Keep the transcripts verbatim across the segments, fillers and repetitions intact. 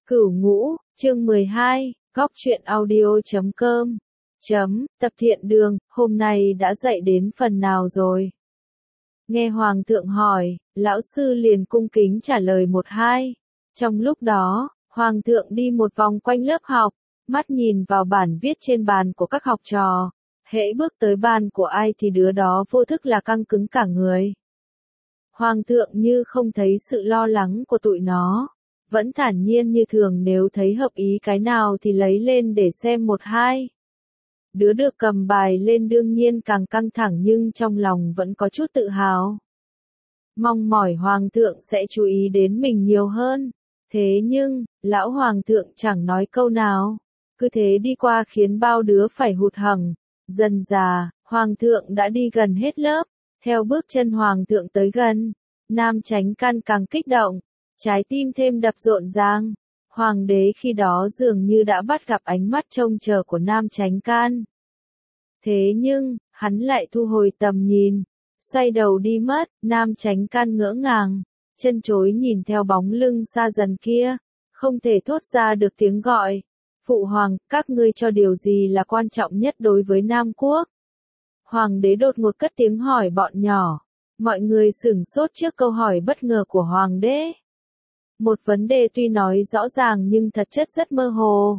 Cửu Ngũ, chương mười hai, góc truyện audio chấm com. Chấm, tập thiện đường, hôm nay đã dạy đến phần nào rồi? Nghe Hoàng thượng hỏi, lão sư liền cung kính trả lời một hai. Trong lúc đó, Hoàng thượng đi một vòng quanh lớp học, mắt nhìn vào bản viết trên bàn của các học trò. Hễ bước tới bàn của ai thì đứa đó vô thức là căng cứng cả người. Hoàng thượng như không thấy sự lo lắng của tụi nó, vẫn thản nhiên như thường, nếu thấy hợp ý cái nào thì lấy lên để xem một hai. Đứa được cầm bài lên đương nhiên càng căng thẳng nhưng trong lòng vẫn có chút tự hào. Mong mỏi Hoàng thượng sẽ chú ý đến mình nhiều hơn. Thế nhưng, lão Hoàng thượng chẳng nói câu nào, cứ thế đi qua khiến bao đứa phải hụt hẫng. Dần dà, Hoàng thượng đã đi gần hết lớp. Theo bước chân Hoàng thượng tới gần, Nam Chánh Can càng kích động, trái tim thêm đập rộn ràng. Hoàng đế khi đó dường như đã bắt gặp ánh mắt trông chờ của Nam Chánh Can. Thế nhưng, hắn lại thu hồi tầm nhìn, xoay đầu đi mất. Nam Chánh Can ngỡ ngàng, chân chối nhìn theo bóng lưng xa dần kia, không thể thốt ra được tiếng gọi. Phụ hoàng, các ngươi cho điều gì là quan trọng nhất đối với Nam Quốc? Hoàng đế đột ngột cất tiếng hỏi bọn nhỏ. Mọi người sửng sốt trước câu hỏi bất ngờ của Hoàng đế. Một vấn đề tuy nói rõ ràng nhưng thật chất rất mơ hồ.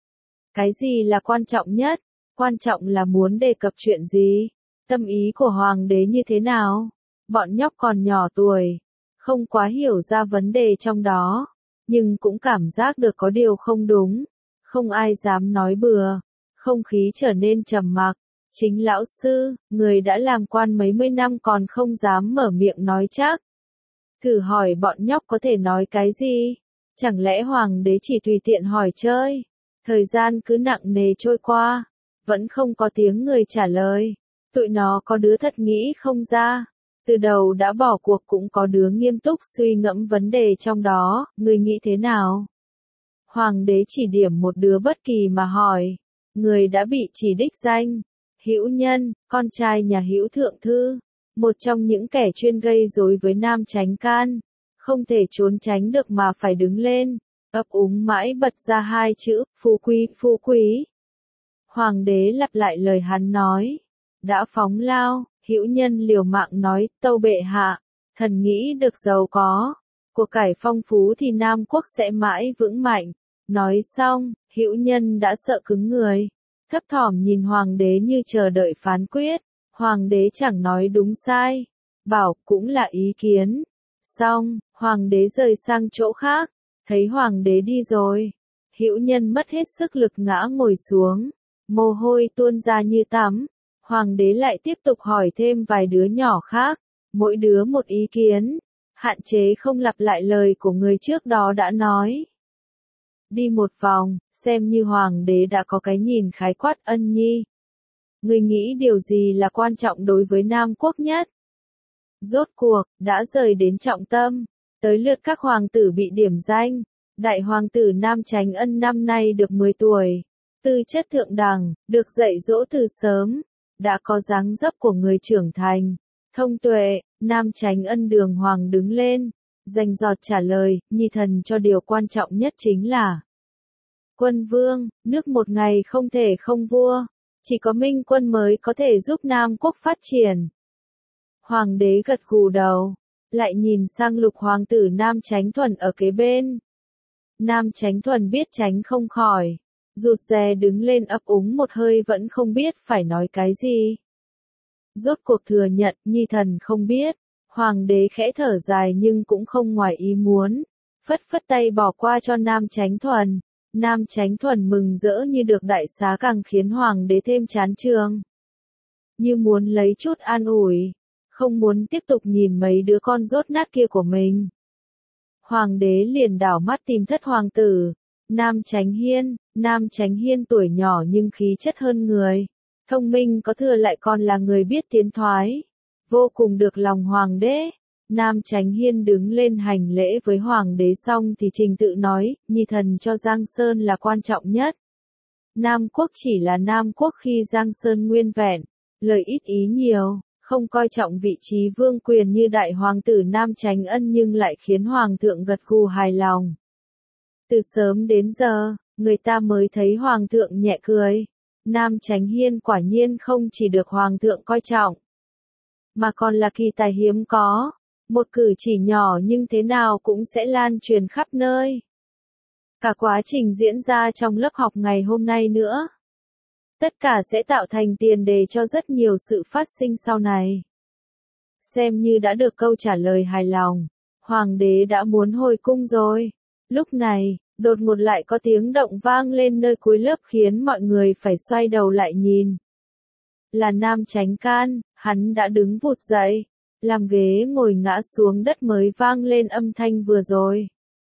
Cái gì là quan trọng nhất? Quan trọng là muốn đề cập chuyện gì? Tâm ý của Hoàng đế như thế nào? Bọn nhóc còn nhỏ tuổi, không quá hiểu ra vấn đề trong đó, nhưng cũng cảm giác được có điều không đúng. Không ai dám nói bừa, không khí trở nên trầm mặc. Chính lão sư, người đã làm quan mấy mươi năm còn không dám mở miệng nói chắc. Thử hỏi bọn nhóc có thể nói cái gì? Chẳng lẽ Hoàng đế chỉ tùy tiện hỏi chơi? Thời gian cứ nặng nề trôi qua, vẫn không có tiếng người trả lời. Tụi nó có đứa thật nghĩ không ra, từ đầu đã bỏ cuộc, cũng có đứa nghiêm túc suy ngẫm vấn đề trong đó. Người nghĩ thế nào? Hoàng đế chỉ điểm một đứa bất kỳ mà hỏi. Người đã bị chỉ đích danh. Hữu Nhân, con trai nhà Hữu Thượng Thư, một trong những kẻ chuyên gây rối với Nam Chánh Can, không thể trốn tránh được mà phải đứng lên, ấp úng mãi bật ra hai chữ, phú quý, phú quý. Hoàng đế lặp lại lời hắn nói, đã phóng lao. Hữu Nhân liều mạng nói, tâu bệ hạ, thần nghĩ được giàu có, của cải phong phú thì Nam Quốc sẽ mãi vững mạnh. Nói xong, Hữu Nhân đã sợ cứng người, thấp thỏm nhìn Hoàng đế như chờ đợi phán quyết. Hoàng đế chẳng nói đúng sai, bảo cũng là ý kiến. Xong, Hoàng đế rời sang chỗ khác, thấy Hoàng đế đi rồi, Hữu Nhân mất hết sức lực ngã ngồi xuống, mồ hôi tuôn ra như tắm. Hoàng đế lại tiếp tục hỏi thêm vài đứa nhỏ khác, mỗi đứa một ý kiến, hạn chế không lặp lại lời của người trước đó đã nói. Đi một vòng, xem như Hoàng đế đã có cái nhìn khái quát. Ân Nhi, người nghĩ điều gì là quan trọng đối với Nam Quốc nhất? Rốt cuộc, đã rời đến trọng tâm, tới lượt các hoàng tử bị điểm danh. Đại hoàng tử Nam Chánh Ân năm nay được mười tuổi, tư chất thượng đẳng, được dạy dỗ từ sớm, đã có dáng dấp của người trưởng thành, thông tuệ. Nam Chánh Ân đường hoàng đứng lên, rành rọt trả lời, Nhi thần cho điều quan trọng nhất chính là quân vương. Nước một ngày không thể không vua, chỉ có minh quân mới có thể giúp Nam Quốc phát triển. Hoàng đế gật gù đầu, lại nhìn sang lục hoàng tử Nam Chánh Thuần ở kế bên. Nam Chánh Thuần biết tránh không khỏi, rụt rè đứng lên ấp úng một hơi, vẫn không biết phải nói cái gì. Rốt cuộc thừa nhận, Nhi thần không biết. Hoàng đế khẽ thở dài nhưng cũng không ngoài ý muốn, phất phất tay bỏ qua cho Nam Chánh Thuần. Nam Chánh Thuần mừng rỡ như được đại xá, càng khiến Hoàng đế thêm chán chường. Như muốn lấy chút an ủi, không muốn tiếp tục nhìn mấy đứa con dốt nát kia của mình. Hoàng đế liền đảo mắt tìm thất hoàng tử, Nam Chánh Hiên. Nam Chánh Hiên tuổi nhỏ nhưng khí chất hơn người, thông minh có thừa, lại còn là người biết tiến thoái, vô cùng được lòng Hoàng đế. Nam Chánh Hiên đứng lên hành lễ với Hoàng đế xong thì trình tự nói, Nhi thần cho Giang Sơn là quan trọng nhất. Nam Quốc chỉ là Nam Quốc khi Giang Sơn nguyên vẹn, lời ít ý nhiều, không coi trọng vị trí vương quyền như đại hoàng tử Nam Chánh Ân, nhưng lại khiến Hoàng thượng gật gù hài lòng. Từ sớm đến giờ, người ta mới thấy Hoàng thượng nhẹ cười. Nam Chánh Hiên quả nhiên không chỉ được Hoàng thượng coi trọng, mà còn là kỳ tài hiếm có. Một cử chỉ nhỏ nhưng thế nào cũng sẽ lan truyền khắp nơi. Cả quá trình diễn ra trong lớp học ngày hôm nay nữa. Tất cả sẽ tạo thành tiền đề cho rất nhiều sự phát sinh sau này. Xem như đã được câu trả lời hài lòng. Hoàng đế đã muốn hồi cung rồi. Lúc này, đột ngột lại có tiếng động vang lên nơi cuối lớp khiến mọi người phải xoay đầu lại nhìn. Là Nam Chánh Can, hắn đã đứng vụt dậy, làm ghế ngồi ngã xuống đất mới vang lên âm thanh vừa rồi.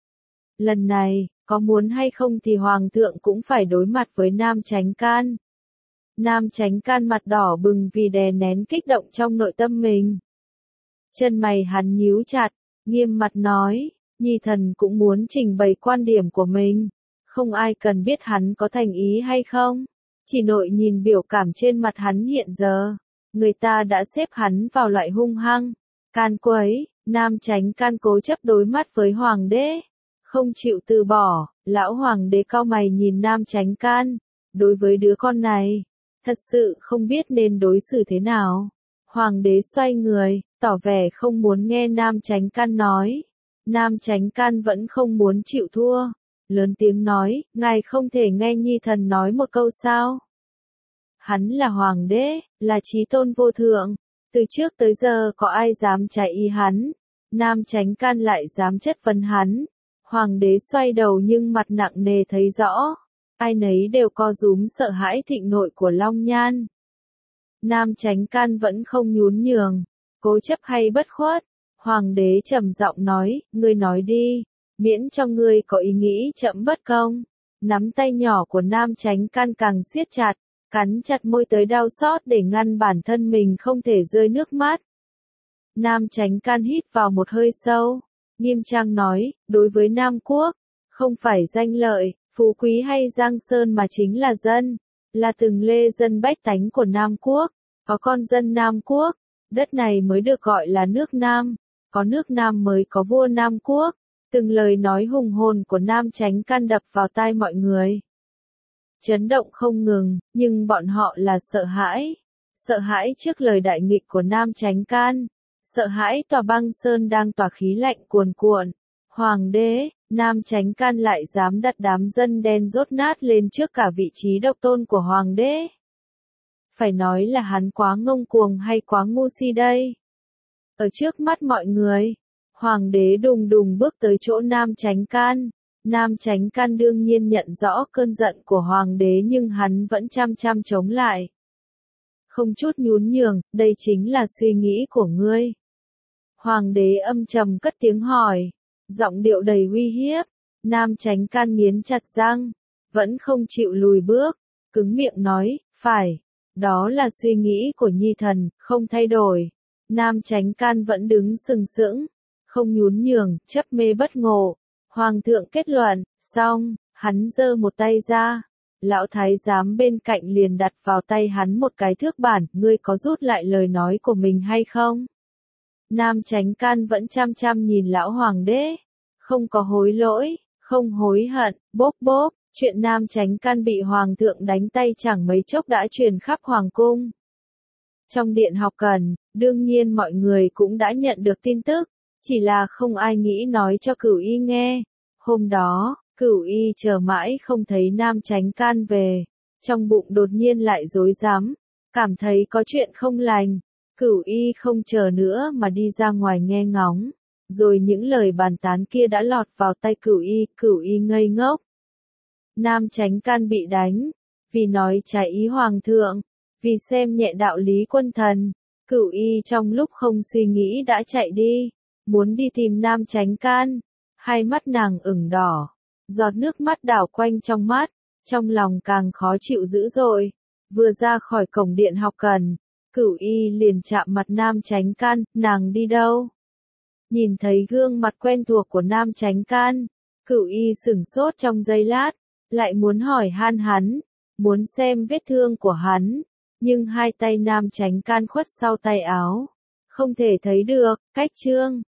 Lần này, có muốn hay không thì Hoàng thượng cũng phải đối mặt với Nam Chánh Can. Nam Chánh Can mặt đỏ bừng vì đè nén kích động trong nội tâm mình. Chân mày hắn nhíu chặt, nghiêm mặt nói, Nhi thần cũng muốn trình bày quan điểm của mình. Không ai cần biết hắn có thành ý hay không. Chỉ nội nhìn biểu cảm trên mặt hắn hiện giờ. Người ta đã xếp hắn vào loại hung hăng, can quấy. Nam Chánh Can cố chấp đối mắt với Hoàng đế. Không chịu từ bỏ, lão Hoàng đế cau mày nhìn Nam Chánh Can. Đối với đứa con này, thật sự không biết nên đối xử thế nào. Hoàng đế xoay người, tỏ vẻ không muốn nghe Nam Chánh Can nói. Nam Chánh Can vẫn không muốn chịu thua. Lớn tiếng nói, ngài không thể nghe Nhi thần nói một câu sao? Hắn là Hoàng đế, là chí tôn vô thượng. Từ trước tới giờ có ai dám trái ý hắn? Nam Chánh Can lại dám chất vấn hắn. Hoàng đế xoay đầu nhưng mặt nặng nề thấy rõ. Ai nấy đều co rúm sợ hãi thịnh nội của Long Nhan. Nam Chánh Can vẫn không nhún nhường, cố chấp hay bất khuất. Hoàng đế trầm giọng nói, ngươi nói đi, miễn cho ngươi có ý nghĩ chậm bất công. Nắm tay nhỏ của Nam Chánh Can càng siết chặt, cắn chặt môi tới đau xót để ngăn bản thân mình không thể rơi nước mắt. Nam Chánh Can hít vào một hơi sâu, nghiêm trang nói, đối với Nam Quốc, không phải danh lợi, phú quý hay giang sơn mà chính là dân, là từng lê dân bách tánh của Nam Quốc, có con dân Nam Quốc, đất này mới được gọi là nước Nam, có nước Nam mới có vua Nam Quốc. Từng lời nói hùng hồn của Nam Chánh Can đập vào tai mọi người. Chấn động không ngừng, nhưng bọn họ là sợ hãi. Sợ hãi trước lời đại nghịch của Nam Chánh Can. Sợ hãi tòa băng sơn đang tỏa khí lạnh cuồn cuộn. Hoàng đế, Nam Chánh Can lại dám đặt đám dân đen dốt nát lên trước cả vị trí độc tôn của Hoàng đế. Phải nói là hắn quá ngông cuồng hay quá ngu si đây. Ở trước mắt mọi người, Hoàng đế đùng đùng bước tới chỗ Nam Chánh Can. Nam Chánh Can đương nhiên nhận rõ cơn giận của Hoàng đế nhưng hắn vẫn chăm chăm chống lại. Không chút nhún nhường, đây chính là suy nghĩ của ngươi. Hoàng đế âm trầm cất tiếng hỏi, giọng điệu đầy uy hiếp. Nam Chánh Can nghiến chặt răng, vẫn không chịu lùi bước, cứng miệng nói, phải, đó là suy nghĩ của Nhi thần, không thay đổi. Nam Chánh Can vẫn đứng sừng sững, không nhún nhường, chấp mê bất ngộ. Hoàng thượng kết luận, xong, hắn giơ một tay ra. Lão thái giám bên cạnh liền đặt vào tay hắn một cái thước bản, ngươi có rút lại lời nói của mình hay không? Nam Chánh Can vẫn chăm chăm nhìn lão hoàng đế. Không có hối lỗi, không hối hận, bốp bốp, chuyện Nam Chánh Can bị hoàng thượng đánh tay chẳng mấy chốc đã truyền khắp hoàng cung. Trong điện học cần, đương nhiên mọi người cũng đã nhận được tin tức, chỉ là không ai nghĩ nói cho Cửu Y nghe. Hôm đó, Cửu Y chờ mãi không thấy Nam Chánh Can về, trong bụng đột nhiên lại rối rắm, cảm thấy có chuyện không lành. Cửu Y không chờ nữa mà đi ra ngoài nghe ngóng, rồi những lời bàn tán kia đã lọt vào tay Cửu Y, Cửu Y ngây ngốc. Nam Chánh Can bị đánh, vì nói trái ý hoàng thượng, vì xem nhẹ đạo lý quân thần. Cửu Y trong lúc không suy nghĩ đã chạy đi, muốn đi tìm Nam Chánh Can. Hai mắt nàng ửng đỏ, giọt nước mắt đảo quanh trong mắt, trong lòng càng khó chịu dữ dội. Vừa ra khỏi cổng điện học cần, Cửu Y liền chạm mặt Nam Chánh Can, nàng đi đâu? Nhìn thấy gương mặt quen thuộc của Nam Chánh Can, Cửu Y sửng sốt trong giây lát, lại muốn hỏi han hắn, muốn xem vết thương của hắn, nhưng hai tay Nam Chánh Can khuất sau tay áo, không thể thấy được. Cách chương